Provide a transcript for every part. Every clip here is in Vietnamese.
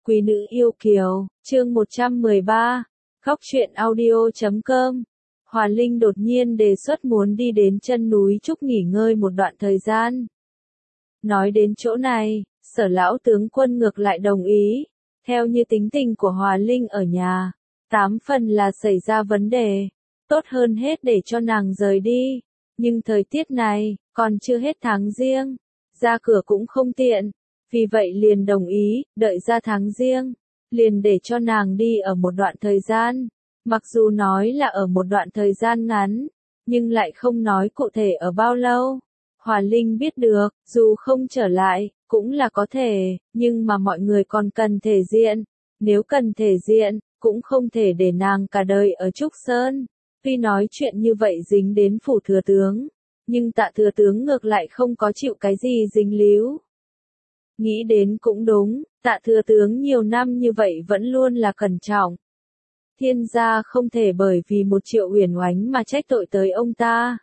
Quý nữ yêu kiều, chương 113, khóc chuyện audio.com. Hòa Linh đột nhiên đề xuất muốn đi đến chân núi Trúc nghỉ ngơi một đoạn thời gian. Nói đến chỗ này, Sở lão tướng quân ngược lại đồng ý. Theo như tính tình của Hòa Linh ở nhà, 8 phần là xảy ra vấn đề. Tốt hơn hết để cho nàng rời đi. Nhưng thời tiết này, còn chưa hết tháng Giêng, ra cửa cũng không tiện. Vì vậy liền đồng ý, đợi ra tháng Giêng, liền để cho nàng đi ở một đoạn thời gian. Mặc dù nói là ở một đoạn thời gian ngắn, nhưng lại không nói cụ thể ở bao lâu. Hòa Linh biết được, dù không trở lại, cũng là có thể, nhưng mà mọi người còn cần thể diện. Nếu cần thể diện, cũng không thể để nàng cả đời ở Trúc Sơn. Tuy nói chuyện như vậy dính đến phủ thừa tướng, nhưng Tạ thừa tướng ngược lại không có chịu cái gì dính líu. Nghĩ đến cũng đúng, Tạ thừa tướng nhiều năm như vậy vẫn luôn là cẩn trọng. Thiên gia không thể bởi vì 1 triệu uyển oánh mà trách tội tới ông ta.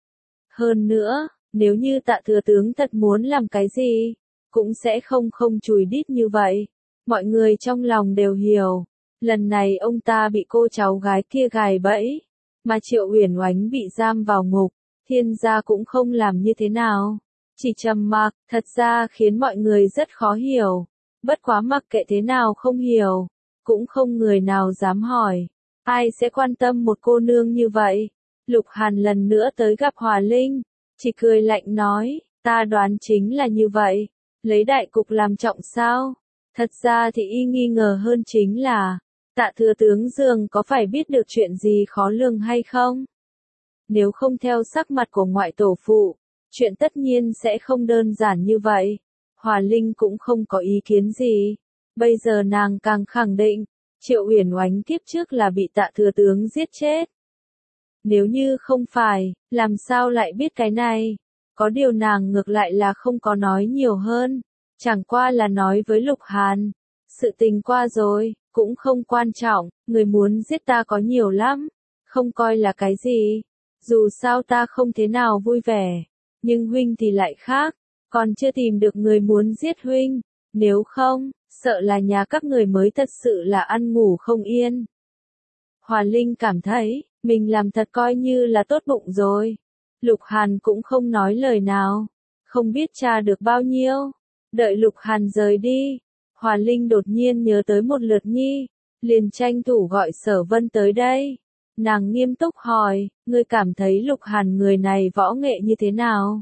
Hơn nữa, nếu như Tạ thừa tướng thật muốn làm cái gì, cũng sẽ không chùi đít như vậy. Mọi người trong lòng đều hiểu, lần này ông ta bị cô cháu gái kia gài bẫy, mà Triệu Uyển Oánh bị giam vào ngục, Thiên gia cũng không làm như thế nào. Chỉ trầm mặc, thật ra khiến mọi người rất khó hiểu. Bất quá mặc kệ thế nào không hiểu, cũng không người nào dám hỏi. Ai sẽ quan tâm một cô nương như vậy? Lục Hàn lần nữa tới gặp Hòa Linh, chỉ cười lạnh nói, ta đoán chính là như vậy. Lấy đại cục làm trọng sao? Thật ra thì y nghi ngờ hơn chính là, Tạ thừa tướng Dương có phải biết được chuyện gì khó lường hay không? Nếu không theo sắc mặt của ngoại tổ phụ, chuyện tất nhiên sẽ không đơn giản như vậy. Hòa Linh cũng không có ý kiến gì. Bây giờ nàng càng khẳng định, Triệu Uyển Oánh kiếp trước là bị Tạ thừa tướng giết chết. Nếu như không phải, làm sao lại biết cái này? Có điều nàng ngược lại là không có nói nhiều hơn. Chẳng qua là nói với Lục Hàn. Sự tình qua rồi, cũng không quan trọng, người muốn giết ta có nhiều lắm. Không coi là cái gì. Dù sao ta không thế nào vui vẻ. Nhưng huynh thì lại khác. Còn chưa tìm được người muốn giết huynh. Nếu không, sợ là nhà các người mới thật sự là ăn ngủ không yên. Hòa Linh cảm thấy, mình làm thật coi như là tốt bụng rồi. Lục Hàn cũng không nói lời nào. Không biết tra được bao nhiêu. Đợi Lục Hàn rời đi. Hòa Linh đột nhiên nhớ tới một lượt nhi. Liền tranh thủ gọi Sở Vân tới đây. Nàng nghiêm túc hỏi, ngươi cảm thấy Lục Hàn người này võ nghệ như thế nào?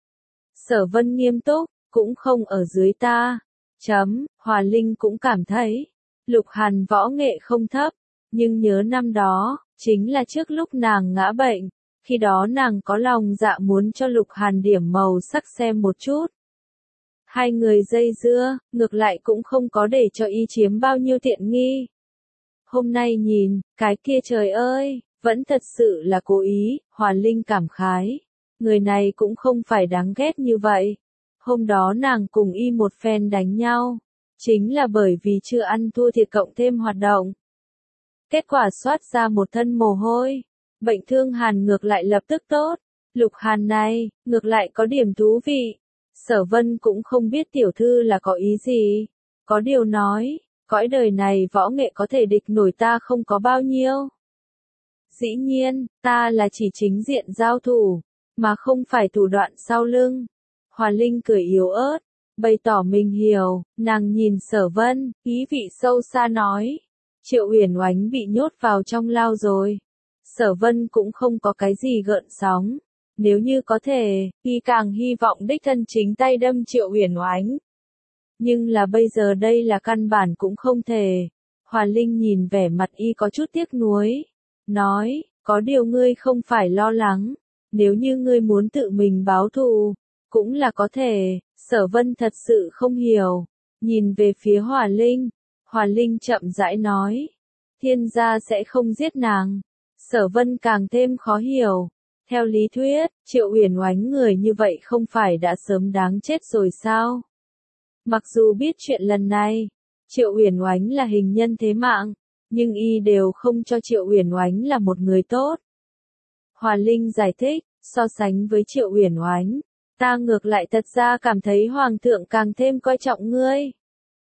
Sở Vân nghiêm túc, cũng không ở dưới ta. Hòa Linh cũng cảm thấy, Lục Hàn võ nghệ không thấp, nhưng nhớ năm đó, chính là trước lúc nàng ngã bệnh, khi đó nàng có lòng dạ muốn cho Lục Hàn điểm màu sắc xem một chút. Hai người dây dưa, ngược lại cũng không có để cho y chiếm bao nhiêu tiện nghi. Hôm nay nhìn, cái kia trời ơi, vẫn thật sự là cố ý, Hòa Linh cảm khái. Người này cũng không phải đáng ghét như vậy. Hôm đó nàng cùng y một phen đánh nhau. Chính là bởi vì chưa ăn thua thiệt cộng thêm hoạt động. Kết quả soát ra một thân mồ hôi. Bệnh thương Hàn ngược lại lập tức tốt. Lục Hàn này, ngược lại có điểm thú vị. Sở Vân cũng không biết tiểu thư là có ý gì. Có điều nói, cõi đời này võ nghệ có thể địch nổi ta không có bao nhiêu. Dĩ nhiên, ta là chỉ chính diện giao thủ, mà không phải thủ đoạn sau lưng. Hòa Linh cười yếu ớt, bày tỏ mình hiểu, nàng nhìn Sở Vân, ý vị sâu xa nói. Triệu Uyển Oánh bị nhốt vào trong lao rồi. Sở Vân cũng không có cái gì gợn sóng. Nếu như có thể, y càng hy vọng đích thân chính tay đâm Triệu Uyển Oánh. Nhưng là bây giờ đây là căn bản cũng không thể. Hòa Linh nhìn vẻ mặt y có chút tiếc nuối. Nói, có điều ngươi không phải lo lắng. Nếu như ngươi muốn tự mình báo thù, cũng là có thể. Sở Vân thật sự không hiểu. Nhìn về phía Hòa Linh. Hòa Linh chậm rãi nói. Thiên gia sẽ không giết nàng. Sở Vân càng thêm khó hiểu. Theo lý thuyết, Triệu Uyển Oánh người như vậy không phải đã sớm đáng chết rồi sao? Mặc dù biết chuyện lần này, Triệu Uyển Oánh là hình nhân thế mạng, nhưng y đều không cho Triệu Uyển Oánh là một người tốt. Hòa Linh giải thích, so sánh với Triệu Uyển Oánh, ta ngược lại thật ra cảm thấy Hoàng thượng càng thêm coi trọng ngươi.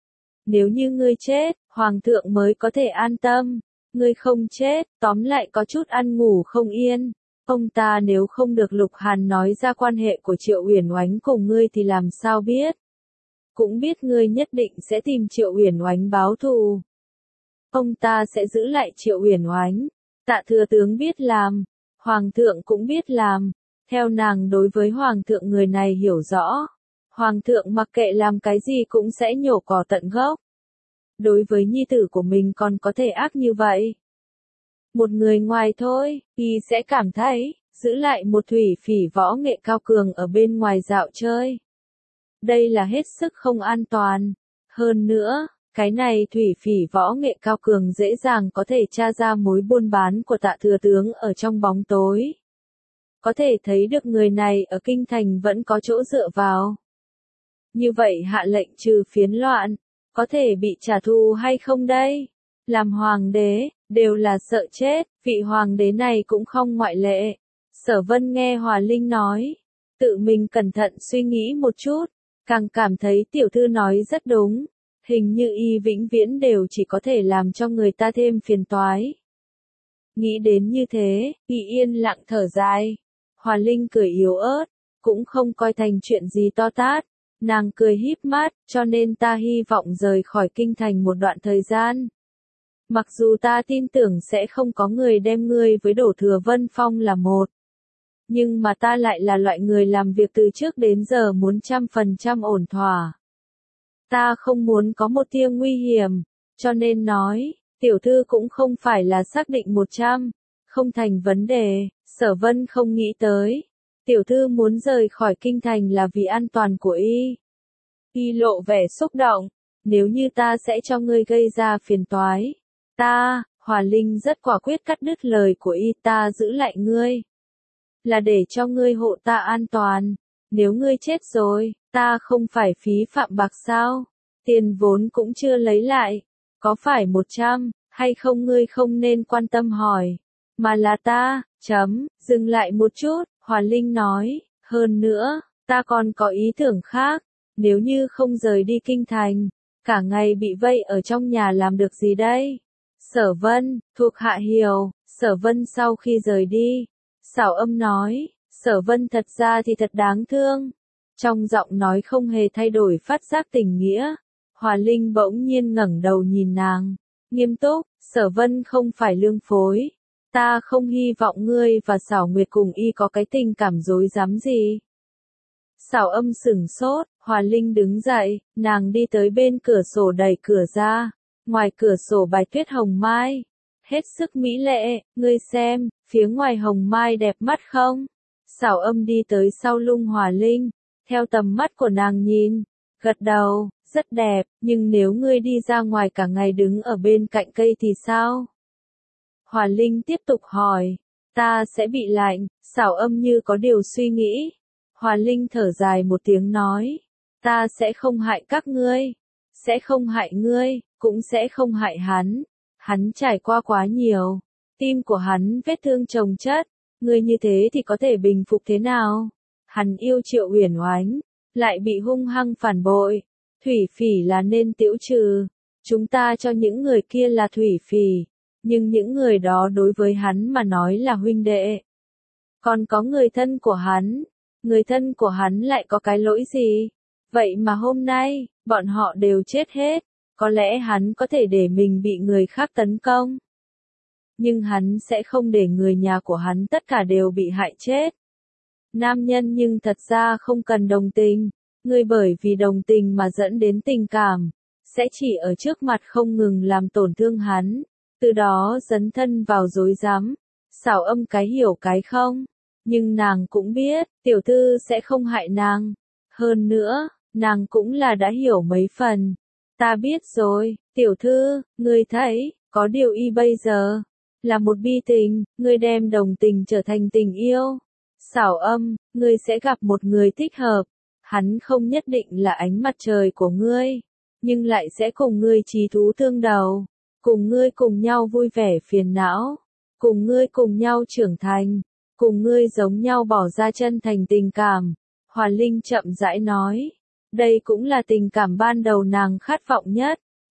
Nếu như ngươi chết, Hoàng thượng mới có thể an tâm. Ngươi không chết, tóm lại có chút ăn ngủ không yên. Ông ta nếu không được Lục Hàn nói ra quan hệ của Triệu Uyển Oánh cùng ngươi thì làm sao biết. Cũng biết ngươi nhất định sẽ tìm Triệu Uyển Oánh báo thù. Ông ta sẽ giữ lại Triệu Uyển Oánh. Tạ thừa tướng biết làm. Hoàng thượng cũng biết làm. Theo nàng đối với Hoàng thượng người này hiểu rõ. Hoàng thượng mặc kệ làm cái gì cũng sẽ nhổ cỏ tận gốc. Đối với nhi tử của mình còn có thể ác như vậy. Một người ngoài thôi, y sẽ cảm thấy, giữ lại một thủy phỉ võ nghệ cao cường ở bên ngoài dạo chơi. Đây là hết sức không an toàn. Hơn nữa, cái này thủy phỉ võ nghệ cao cường dễ dàng có thể tra ra mối buôn bán của Tạ thừa tướng ở trong bóng tối. Có thể thấy được người này ở kinh thành vẫn có chỗ dựa vào. Như vậy hạ lệnh trừ phiến loạn, có thể bị trả thù hay không đây? Làm hoàng đế, đều là sợ chết, vị hoàng đế này cũng không ngoại lệ. Sở Vân nghe Hòa Linh nói, tự mình cẩn thận suy nghĩ một chút, càng cảm thấy tiểu thư nói rất đúng. Hình như y vĩnh viễn đều chỉ có thể làm cho người ta thêm phiền toái. Nghĩ đến như thế, y yên lặng thở dài. Hòa Linh cười yếu ớt, cũng không coi thành chuyện gì to tát. Nàng cười híp mắt, cho nên ta hy vọng rời khỏi kinh thành một đoạn thời gian. Mặc dù ta tin tưởng sẽ không có người đem ngươi với Đỗ Thừa Vân Phong là một. Nhưng mà ta lại là loại người làm việc từ trước đến giờ muốn 100% ổn thỏa. Ta không muốn có một tia nguy hiểm, cho nên nói, tiểu thư cũng không phải là xác định 100, không thành vấn đề. Sở Vân không nghĩ tới. Tiểu thư muốn rời khỏi kinh thành là vì an toàn của y. Y lộ vẻ xúc động, nếu như ta sẽ cho ngươi gây ra phiền toái. Hòa Linh rất quả quyết cắt đứt lời của y, ta giữ lại ngươi. Là để cho ngươi hộ ta an toàn. Nếu ngươi chết rồi, ta không phải phí phạm bạc sao? Tiền vốn cũng chưa lấy lại. Có phải 100, hay không ngươi không nên quan tâm hỏi. Mà là ta, dừng lại một chút, Hòa Linh nói, hơn nữa, ta còn có ý tưởng khác. Nếu như không rời đi kinh thành, cả ngày bị vây ở trong nhà làm được gì đây? Sở Vân, thuộc hạ hiểu. Sở Vân sau khi rời đi, Xảo Âm nói, Sở Vân thật ra thì thật đáng thương. Trong giọng nói không hề thay đổi phát giác tình nghĩa. Hòa Linh bỗng nhiên ngẩng đầu nhìn nàng, nghiêm túc, Sở Vân không phải lương phối. Ta không hy vọng ngươi và Xảo Nguyệt cùng y có cái tình cảm dối dám gì. Xảo Âm sửng sốt, Hòa Linh đứng dậy, nàng đi tới bên cửa sổ đẩy cửa ra. Ngoài cửa sổ bài tuyết hồng mai, hết sức mỹ lệ, ngươi xem, phía ngoài hồng mai đẹp mắt không? Xảo Âm đi tới sau lưng Hòa Linh, theo tầm mắt của nàng nhìn, gật đầu, rất đẹp, nhưng nếu ngươi đi ra ngoài cả ngày đứng ở bên cạnh cây thì sao? Hòa Linh tiếp tục hỏi, ta sẽ bị lạnh. Xảo Âm như có điều suy nghĩ. Hòa Linh thở dài một tiếng nói, ta sẽ không hại các ngươi, sẽ không hại ngươi, cũng sẽ không hại hắn. Hắn trải qua quá nhiều, tim của hắn vết thương chồng chất, ngươi như thế thì có thể bình phục thế nào? Hắn yêu Triệu Uyển Oánh, lại bị hung hăng phản bội. Thủy phỉ là nên tiễu trừ, chúng ta cho những người kia là thủy phỉ, nhưng những người đó đối với hắn mà nói là huynh đệ. Còn có người thân của hắn lại có cái lỗi gì? Vậy mà hôm nay, bọn họ đều chết hết, có lẽ hắn có thể để mình bị người khác tấn công. Nhưng hắn sẽ không để người nhà của hắn tất cả đều bị hại chết. Nam nhân nhưng thật ra không cần đồng tình, người bởi vì đồng tình mà dẫn đến tình cảm, sẽ chỉ ở trước mặt không ngừng làm tổn thương hắn, từ đó dấn thân vào rối rắm. Xảo Âm cái hiểu cái không, nhưng nàng cũng biết, tiểu thư sẽ không hại nàng. Hơn nữa, nàng cũng là đã hiểu mấy phần. Ta biết rồi, tiểu thư, ngươi thấy, có điều y bây giờ, là một bi tình, ngươi đem đồng tình trở thành tình yêu. Xảo Âm, ngươi sẽ gặp một người thích hợp, hắn không nhất định là ánh mặt trời của ngươi, nhưng lại sẽ cùng ngươi chí thú tương đầu, cùng ngươi cùng nhau vui vẻ phiền não, cùng ngươi cùng nhau trưởng thành, cùng ngươi giống nhau bỏ ra chân thành tình cảm. Hòa Linh chậm rãi nói, đây cũng là tình cảm ban đầu nàng khát vọng nhất.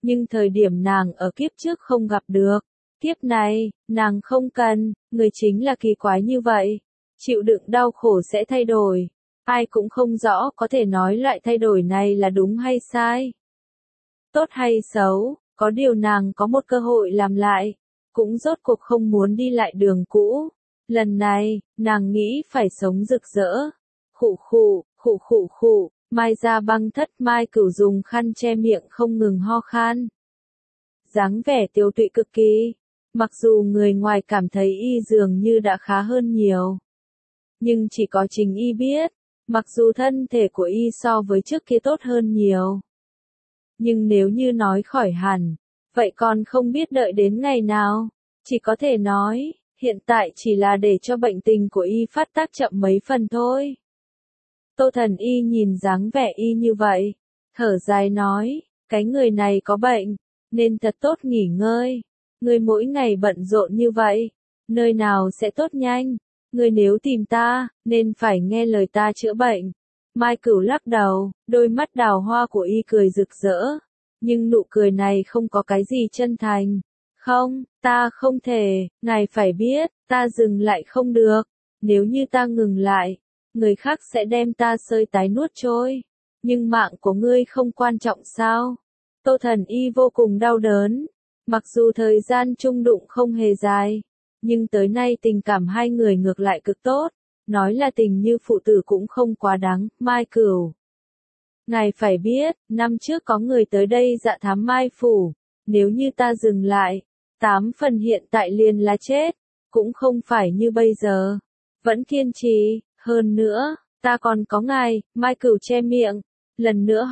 Nhưng thời điểm nàng ở kiếp trước không gặp được. Kiếp này, nàng không cần, người chính là kỳ quái như vậy. Chịu đựng đau khổ sẽ thay đổi. Ai cũng không rõ có thể nói loại thay đổi này là đúng hay sai. Tốt hay xấu, có điều nàng có một cơ hội làm lại. Cũng rốt cuộc không muốn đi lại đường cũ. Lần này, nàng nghĩ phải sống rực rỡ. Khụ khụ, khụ khụ khụ, Mai Gia Băng thất Mai Cửu dùng khăn che miệng không ngừng ho khan. Dáng vẻ tiêu tụy cực kỳ. Mặc dù người ngoài cảm thấy y dường như đã khá hơn nhiều. Nhưng chỉ có chính y biết, mặc dù thân thể của y so với trước kia tốt hơn nhiều. Nhưng nếu như nói khỏi hẳn, vậy còn không biết đợi đến ngày nào. Chỉ có thể nói, hiện tại chỉ là để cho bệnh tình của y phát tác chậm mấy phần thôi. Tô Thần Y nhìn dáng vẻ y như vậy, thở dài nói, cái người này có bệnh, nên thật tốt nghỉ ngơi. Người mỗi ngày bận rộn như vậy, nơi nào sẽ tốt nhanh. Người nếu tìm ta, nên phải nghe lời ta chữa bệnh. Mai Cửu lắc đầu, đôi mắt đào hoa của y cười rực rỡ. Nhưng nụ cười này không có cái gì chân thành. Không, ta không thể, ngài phải biết, ta dừng lại không được. Nếu như ta ngừng lại, người khác sẽ đem ta xơi tái nuốt trôi. Nhưng mạng của ngươi không quan trọng sao? Tô Thần Y vô cùng đau đớn. Mặc dù thời gian chung đụng không hề dài, nhưng tới nay tình cảm hai người ngược lại cực tốt. Nói là tình như phụ tử cũng không quá đáng, Mai Cửu. Ngài phải biết, năm trước có người tới đây dạ thám Mai Phủ. Nếu như ta dừng lại, 8 phần hiện tại liền là chết. Cũng không phải như bây giờ. Vẫn kiên trì, hơn nữa, ta còn có ngài, Mai Cửu che miệng. Lần nữa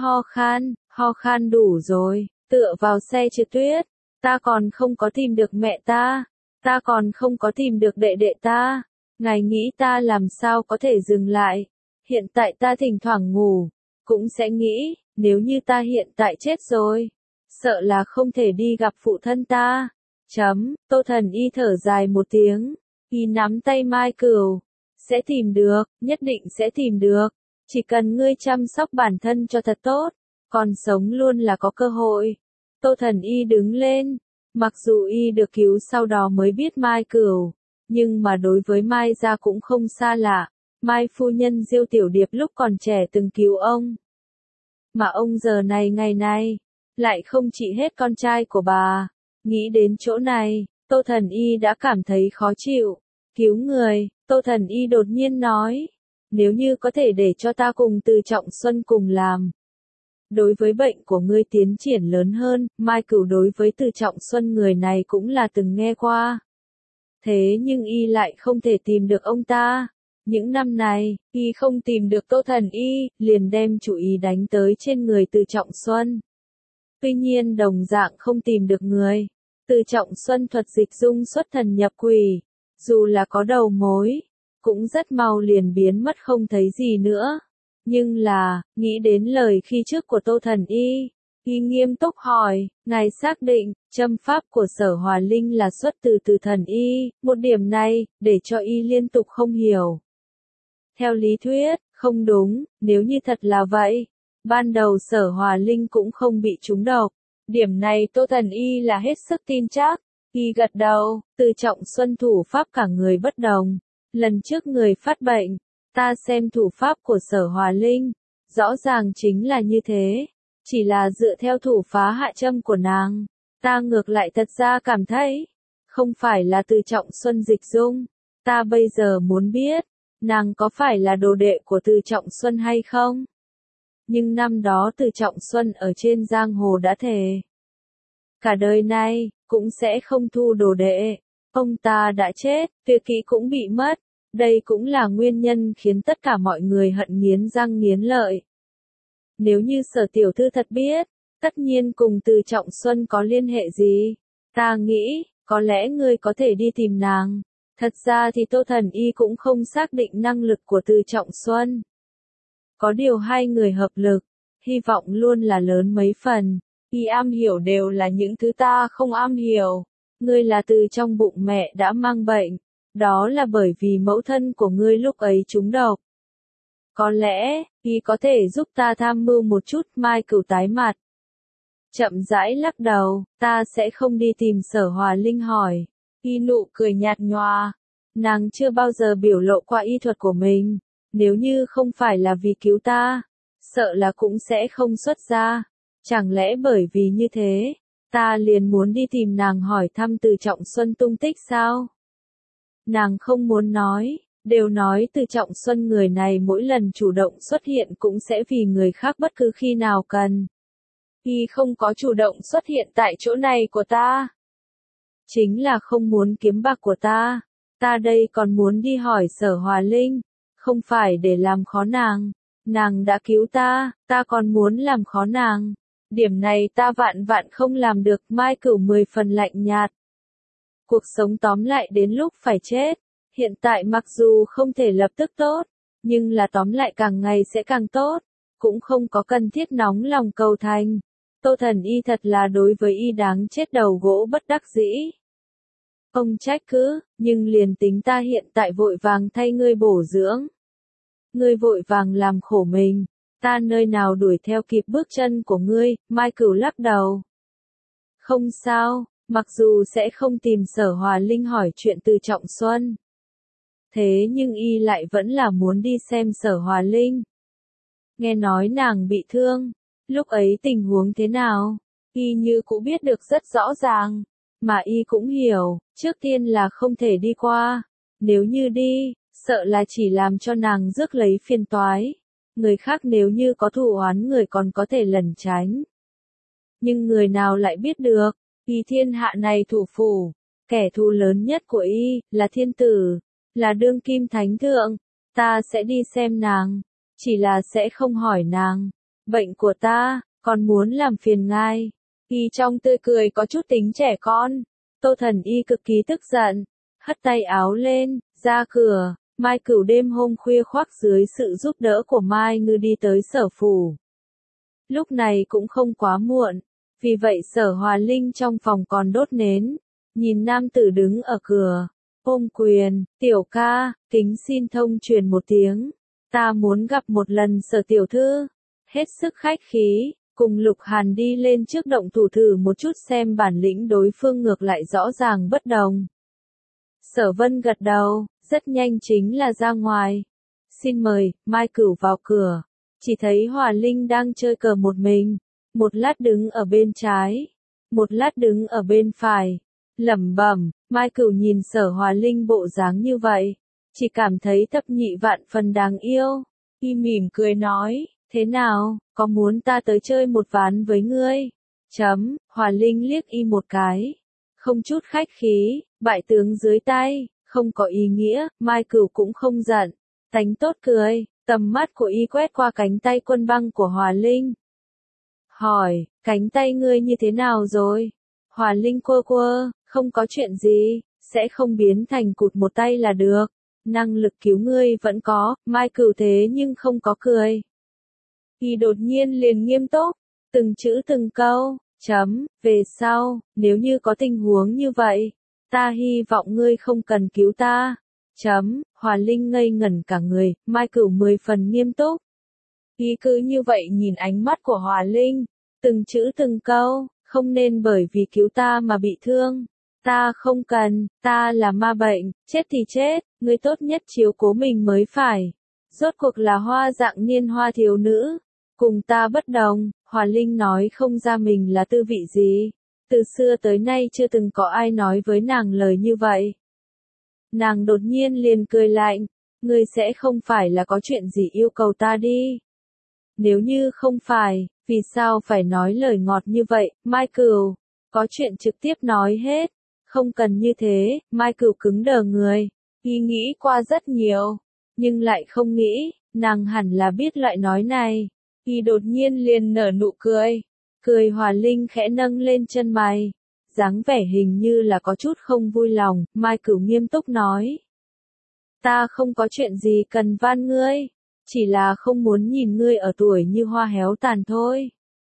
ho khan đủ rồi, tựa vào xe trượt tuyết. Ta còn không có tìm được mẹ ta. Ta còn không có tìm được đệ đệ ta. Ngài nghĩ ta làm sao có thể dừng lại. Hiện tại ta thỉnh thoảng ngủ. Cũng sẽ nghĩ, nếu như ta hiện tại chết rồi. Sợ là không thể đi gặp phụ thân ta. Tô Thần Y thở dài một tiếng. Y nắm tay Mai Cửu. Sẽ tìm được, nhất định sẽ tìm được. Chỉ cần ngươi chăm sóc bản thân cho thật tốt. Còn sống luôn là có cơ hội. Tô Thần Y đứng lên. Mặc dù y được cứu sau đó mới biết Mai Cửu, nhưng mà đối với Mai gia cũng không xa lạ. Mai phu nhân Diêu Tiểu Điệp lúc còn trẻ từng cứu ông. Mà ông giờ này ngày nay, lại không trị hết con trai của bà. Nghĩ đến chỗ này, Tô Thần Y đã cảm thấy khó chịu. Cứu người, Tô Thần Y đột nhiên nói. Nếu như có thể để cho ta cùng Từ Trọng Xuân cùng làm. Đối với bệnh của ngươi tiến triển lớn hơn, Mai Cửu đối với Từ Trọng Xuân người này cũng là từng nghe qua. Thế nhưng y lại không thể tìm được ông ta. Những năm này, y không tìm được Tô Thần Y, liền đem chủ ý đánh tới trên người Từ Trọng Xuân. Tuy nhiên đồng dạng không tìm được người. Từ Trọng Xuân thuật dịch dung xuất thần nhập quỷ. Dù là có đầu mối, cũng rất mau liền biến mất không thấy gì nữa. Nhưng là, nghĩ đến lời khi trước của Tô Thần Y, y nghiêm túc hỏi, ngài xác định, châm pháp của Sở Hòa Linh là xuất từ Thần Y, một điểm này, để cho y liên tục không hiểu. Theo lý thuyết, không đúng, nếu như thật là vậy, ban đầu Sở Hòa Linh cũng không bị trúng độc. Điểm này Tô Thần Y là hết sức tin chắc. Y gật đầu, Từ Trọng Xuân thủ pháp cả người bất đồng. Lần trước người phát bệnh, ta xem thủ pháp của Sở Hòa Linh, rõ ràng chính là như thế. Chỉ là dựa theo thủ phá hạ châm của nàng, ta ngược lại thật ra cảm thấy, không phải là Từ Trọng Xuân dịch dung. Ta bây giờ muốn biết, nàng có phải là đồ đệ của Từ Trọng Xuân hay không? Nhưng năm đó Từ Trọng Xuân ở trên giang hồ đã thề. Cả đời này, cũng sẽ không thu đồ đệ. Ông ta đã chết, tuyệt kỹ cũng bị mất. Đây cũng là nguyên nhân khiến tất cả mọi người hận nghiến răng nghiến lợi. Nếu như Sở tiểu thư thật biết, tất nhiên cùng Từ Trọng Xuân có liên hệ gì. Ta nghĩ, có lẽ ngươi có thể đi tìm nàng. Thật ra thì Tô Thần Y cũng không xác định năng lực của Từ Trọng Xuân. Có điều hai người hợp lực, hy vọng luôn là lớn mấy phần. Y am hiểu đều là những thứ ta không am hiểu. Ngươi là từ trong bụng mẹ đã mang bệnh. Đó là bởi vì mẫu thân của ngươi lúc ấy trúng độc. Có lẽ, y có thể giúp ta tham mưu một chút. Mai Cửu tái mặt. chậm rãi lắc đầu, ta sẽ không đi tìm Sở Hòa Linh hỏi. Y nụ cười nhạt nhòa. Nàng chưa bao giờ biểu lộ qua y thuật của mình. Nếu như không phải là vì cứu ta, sợ là cũng sẽ không xuất ra. Chẳng lẽ bởi vì như thế, ta liền muốn đi tìm nàng hỏi thăm Từ Trọng Xuân tung tích sao? Nàng không muốn nói, đều nói Từ Trọng Xuân người này mỗi lần chủ động xuất hiện cũng sẽ vì người khác bất cứ khi nào cần. Y không có chủ động xuất hiện tại chỗ này của ta. Chính là không muốn kiếm bạc của ta. Ta đây còn muốn đi hỏi Sở Hòa Linh, không phải để làm khó nàng. Nàng đã cứu ta, ta còn muốn làm khó nàng. Điểm này ta vạn vạn không làm được. Mai Cửu 10 phần lạnh nhạt. Cuộc sống tóm lại đến lúc phải chết. Hiện tại mặc dù không thể lập tức tốt, nhưng là tóm lại càng ngày sẽ càng tốt. Cũng không có cần thiết nóng lòng cầu thành. Tô Thần Y thật là đối với y đáng chết đầu gỗ bất đắc dĩ. Ông trách cứ, nhưng liền tính ta hiện tại vội vàng thay ngươi bổ dưỡng. Ngươi vội vàng làm khổ mình, ta nơi nào đuổi theo kịp bước chân của ngươi. Mai Cửu lắc đầu. Không sao, mặc dù sẽ không tìm Sở Hòa Linh hỏi chuyện Từ Trọng Xuân. Thế nhưng y lại vẫn là muốn đi xem Sở Hòa Linh. Nghe nói nàng bị thương, lúc ấy tình huống thế nào, y như cũng biết được rất rõ ràng. Mà y cũng hiểu, trước tiên là không thể đi qua. Nếu như đi, sợ là chỉ làm cho nàng rước lấy phiền toái. Người khác nếu như có thù oán người còn có thể lẩn tránh. Nhưng người nào lại biết được, y thiên hạ này thủ phủ, kẻ thù lớn nhất của y, là thiên tử, là đương kim thánh thượng. Ta sẽ đi xem nàng, chỉ là sẽ không hỏi nàng. Bệnh của ta, còn muốn làm phiền ngài. Y trong tươi cười có chút tính trẻ con. Tô Thần Y cực kỳ tức giận, hất tay áo lên, ra cửa. Mai Cửu đêm hôm khuya khoác dưới sự giúp đỡ của Mai Ngư đi tới Sở phủ. Lúc này cũng không quá muộn, vì vậy Sở Hòa Linh trong phòng còn đốt nến, nhìn nam tử đứng ở cửa, ôm quyền, tiểu ca, kính xin thông truyền một tiếng, ta muốn gặp một lần Sở tiểu thư. Hết sức khách khí, cùng Lục Hàn đi lên trước động thủ thử một chút xem bản lĩnh đối phương ngược lại rõ ràng bất đồng. Sở Vân gật đầu, rất nhanh chính là ra ngoài. Xin mời. Mai Cửu vào cửa, chỉ thấy Hòa Linh đang chơi cờ một mình, một lát đứng ở bên trái, một lát đứng ở bên phải, lẩm bẩm. Mai Cửu nhìn Sở Hòa Linh bộ dáng như vậy, chỉ cảm thấy thập nhị vạn phần đáng yêu. Y mỉm cười nói, thế nào, có muốn ta tới chơi một ván với ngươi? Hòa Linh liếc y một cái, không chút khách khí, bại tướng dưới tay, không có ý nghĩa. Mai Cửu cũng không giận, tánh tốt cười, tầm mắt của y quét qua cánh tay quân băng của Hòa Linh. Hỏi, cánh tay ngươi như thế nào rồi? Hòa Linh quơ quơ, không có chuyện gì, sẽ không biến thành cụt một tay là được. Năng lực cứu ngươi vẫn có. Mai Cửu thế nhưng không có cười. Y đột nhiên liền nghiêm túc, từng chữ từng câu, về sau, nếu như có tình huống như vậy, ta hy vọng ngươi không cần cứu ta. Hòa Linh ngây ngẩn cả người. Mai Cửu 10 phần nghiêm túc. Y cứ như vậy nhìn ánh mắt của Hòa Linh, từng chữ từng câu, không nên bởi vì cứu ta mà bị thương. Ta không cần, ta là ma bệnh, chết thì chết, ngươi tốt nhất chiếu cố mình mới phải. Rốt cuộc là hoa dạng niên hoa thiếu nữ, cùng ta bất đồng. Hòa Linh nói không ra mình là tư vị gì. Từ xưa tới nay chưa từng có ai nói với nàng lời như vậy. Nàng đột nhiên liền cười lạnh, ngươi sẽ không phải là có chuyện gì yêu cầu ta đi. Nếu như không phải, vì sao phải nói lời ngọt như vậy? Mai Cửu, có chuyện trực tiếp nói hết, không cần như thế. Mai Cửu cứng đờ người, y nghĩ qua rất nhiều, nhưng lại không nghĩ, nàng hẳn là biết loại nói này. Y đột nhiên liền nở nụ cười, cười. Hòa Linh khẽ nâng lên chân mày, dáng vẻ hình như là có chút không vui lòng. Mai Cửu nghiêm túc nói, ta không có chuyện gì cần van ngươi, chỉ là không muốn nhìn ngươi ở tuổi như hoa héo tàn thôi.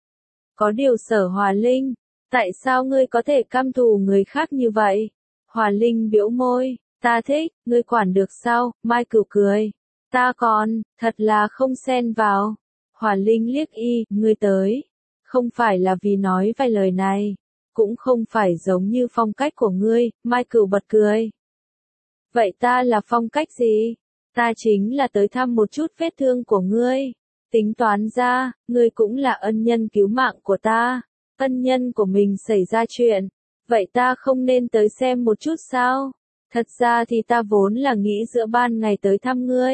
Có điều Sở Hòa Linh, tại sao ngươi có thể căm thù người khác như vậy? Hòa Linh bĩu môi, ta thích, ngươi quản được sao? Mai Cửu cười, ta còn, thật là không xen vào. Hòa Linh liếc y, ngươi tới, Không phải là vì nói vài lời này, cũng không phải giống như phong cách của ngươi, Michael bật cười. Vậy ta là phong cách gì? Ta chính là tới thăm một chút vết thương của ngươi. Tính toán ra, ngươi cũng là ân nhân cứu mạng của ta. Ân nhân của mình xảy ra chuyện. Vậy ta không nên tới xem một chút sao? Thật ra thì ta vốn là nghĩ giữa ban ngày tới thăm ngươi.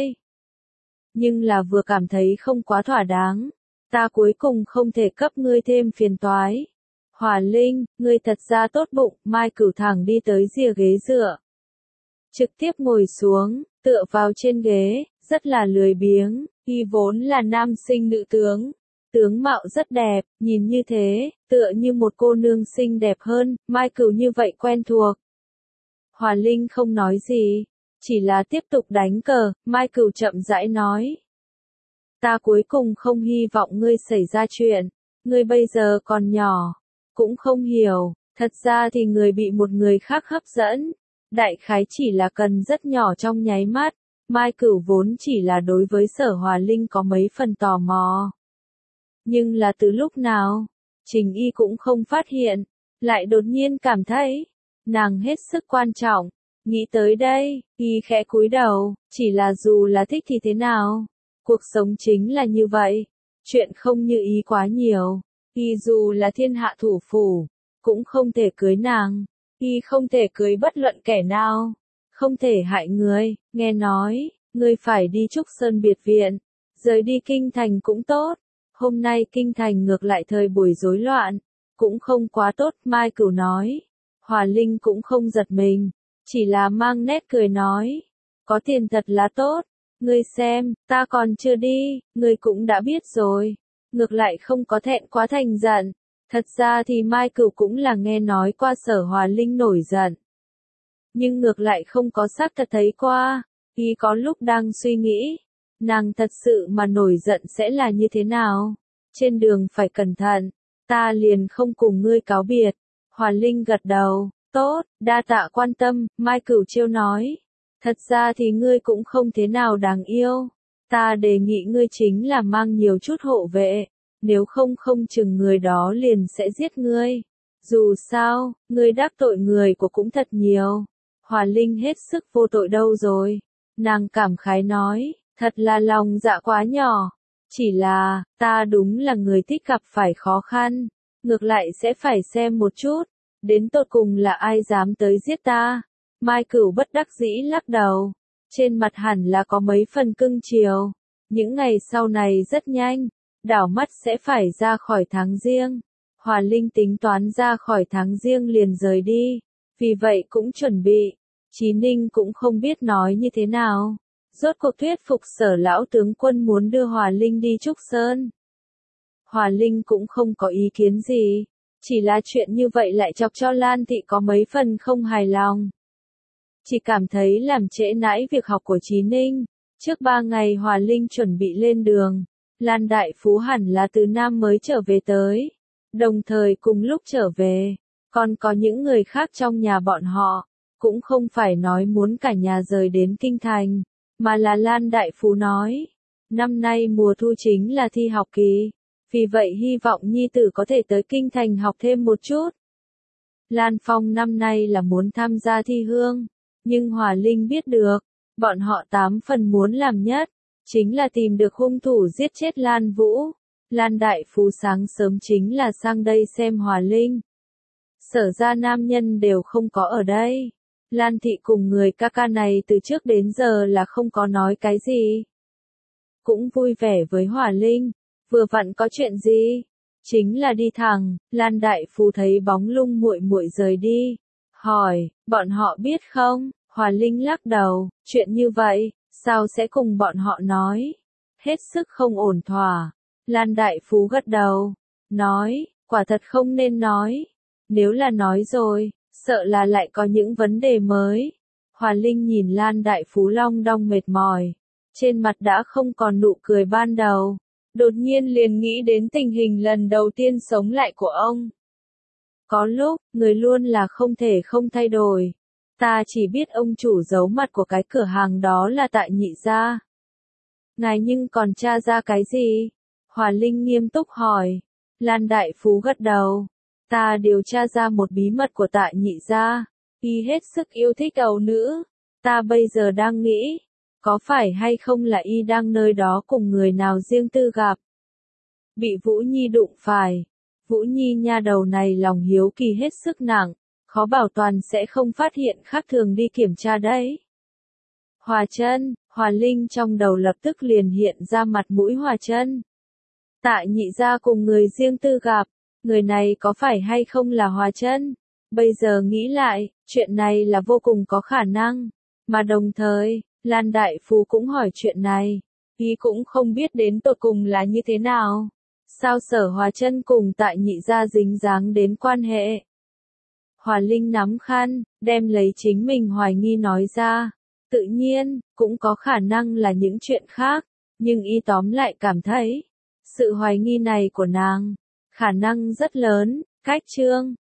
Nhưng là vừa cảm thấy không quá thỏa đáng. Ta cuối cùng không thể cấp ngươi thêm phiền toái. Hỏa Linh, ngươi thật ra tốt bụng, Mai Cửu thẳng đi tới rìa ghế dựa. Trực tiếp ngồi xuống, tựa vào trên ghế, rất là lười biếng, y vốn là nam sinh nữ tướng. Tướng mạo rất đẹp, nhìn như thế, tựa như một cô nương xinh đẹp hơn, Mai Cửu như vậy quen thuộc. Hỏa Linh không nói gì, chỉ là tiếp tục đánh cờ, Mai Cửu chậm rãi nói. Ta cuối cùng không hy vọng ngươi xảy ra chuyện, ngươi bây giờ còn nhỏ, cũng không hiểu, thật ra thì người bị một người khác hấp dẫn, đại khái chỉ là cần rất nhỏ trong nháy mắt, Mai Cửu vốn chỉ là đối với Sở Hòa Linh có mấy phần tò mò. Nhưng là từ lúc nào, Trình Y cũng không phát hiện, lại đột nhiên cảm thấy, nàng hết sức quan trọng, nghĩ tới đây, Y khẽ cúi đầu, chỉ là dù là thích thì thế nào, cuộc sống chính là như vậy, chuyện không như ý quá nhiều, Y dù là thiên hạ thủ phủ, cũng không thể cưới nàng, Y không thể cưới bất luận kẻ nào, không thể hại người, nghe nói, ngươi phải đi Trúc Sơn biệt viện, rời đi kinh thành cũng tốt. Hôm nay kinh thành ngược lại thời buổi rối loạn, cũng không quá tốt, Mai Cửu nói. Hòa Linh cũng không giật mình, chỉ là mang nét cười nói. Có tiền thật là tốt, ngươi xem, ta còn chưa đi, ngươi cũng đã biết rồi. Ngược lại không có thẹn quá thành giận. Thật ra thì Mai Cửu cũng là nghe nói qua Sở Hòa Linh nổi giận. Nhưng ngược lại không có xác thật thấy qua, y có lúc đang suy nghĩ. Nàng thật sự mà nổi giận sẽ là như thế nào? Trên đường phải cẩn thận, ta liền không cùng ngươi cáo biệt. Hòa Linh gật đầu, tốt, đa tạ quan tâm, Mai Cửu trêu nói. Thật ra thì ngươi cũng không thế nào đáng yêu. Ta đề nghị ngươi chính là mang nhiều chút hộ vệ, nếu không không chừng người đó liền sẽ giết ngươi. Dù sao, ngươi đắc tội người của cũng thật nhiều. Hòa Linh hết sức vô tội đâu rồi. Nàng cảm khái nói. Thật là lòng dạ quá nhỏ. Chỉ là, ta đúng là người thích gặp phải khó khăn. Ngược lại sẽ phải xem một chút. Đến tột cùng là ai dám tới giết ta. Mai Cửu bất đắc dĩ lắc đầu. Trên mặt hẳn là có mấy phần cưng chiều. Những ngày sau này rất nhanh. Đảo mắt sẽ phải ra khỏi tháng riêng. Hòa Linh tính toán ra khỏi tháng riêng liền rời đi. Vì vậy cũng chuẩn bị. Chí Ninh cũng không biết nói như thế nào. Rốt cuộc thuyết phục Sở lão tướng quân muốn đưa Hòa Linh đi Trúc Sơn. Hòa Linh cũng không có ý kiến gì, chỉ là chuyện như vậy lại chọc cho Lan Thị có mấy phần không hài lòng. Chỉ cảm thấy làm trễ nãi việc học của Chí Ninh. Trước 3 ngày Hòa Linh chuẩn bị lên đường, Lan Đại Phú hẳn là từ Nam mới trở về tới. Đồng thời cùng lúc trở về, còn có những người khác trong nhà bọn họ, cũng không phải nói muốn cả nhà rời đến kinh thành. Mà là Lan Đại Phú nói, năm nay mùa thu chính là thi học kỳ, vì vậy hy vọng nhi tử có thể tới kinh thành học thêm một chút. Lan Phong năm nay là muốn tham gia thi hương, nhưng Hòa Linh biết được, bọn họ 8 phần muốn làm nhất, chính là tìm được hung thủ giết chết Lan Vũ. Lan Đại Phú sáng sớm chính là sang đây xem Hòa Linh. Sở ra nam nhân đều không có ở đây. Lan Thị cùng người ca ca này từ trước đến giờ là không có nói cái gì. Cũng vui vẻ với Hòa Linh, vừa vặn có chuyện gì? Chính là đi thẳng, Lan Đại Phú thấy bóng lung muội muội rời đi. Hỏi, bọn họ biết không? Hòa Linh lắc đầu, chuyện như vậy, sao sẽ cùng bọn họ nói? Hết sức không ổn thỏa. Lan Đại Phú gật đầu, nói, quả thật không nên nói. Nếu là nói rồi, sợ là lại có những vấn đề mới. Hòa Linh nhìn Lan Đại Phú long đong mệt mỏi, trên mặt đã không còn nụ cười ban đầu, đột nhiên liền nghĩ đến tình hình lần đầu tiên sống lại của ông. Có lúc, người luôn là không thể không thay đổi. Ta chỉ biết ông chủ giấu mặt của cái cửa hàng đó là tại Nhị gia. Ngài nhưng còn tra ra cái gì? Hòa Linh nghiêm túc hỏi. Lan Đại Phú gật đầu. Ta điều tra ra một bí mật của Tạ Nhị gia. Y hết sức yêu thích ấu nữ. Ta bây giờ đang nghĩ, có phải hay không là y đang nơi đó cùng người nào riêng tư gặp. Bị Vũ Nhi đụng phải. Vũ Nhi nha đầu này lòng hiếu kỳ hết sức nặng, khó bảo toàn sẽ không phát hiện khác thường đi kiểm tra đấy. Hòa Chân, Hòa Linh trong đầu lập tức liền hiện ra mặt mũi Hòa Chân. Tạ Nhị gia cùng người riêng tư gặp, người này có phải hay không là Hòa Chân? Bây giờ nghĩ lại, chuyện này là vô cùng có khả năng, mà đồng thời, Lan Đại Phú cũng hỏi chuyện này, y cũng không biết đến tột cùng là như thế nào. Sao Sở Hòa Chân cùng Tạ Nhị gia dính dáng đến quan hệ? Hòa Linh nắm khăn, đem lấy chính mình hoài nghi nói ra. Tự nhiên, cũng có khả năng là những chuyện khác, nhưng y tóm lại cảm thấy, sự hoài nghi này của nàng, khả năng rất lớn, cách chương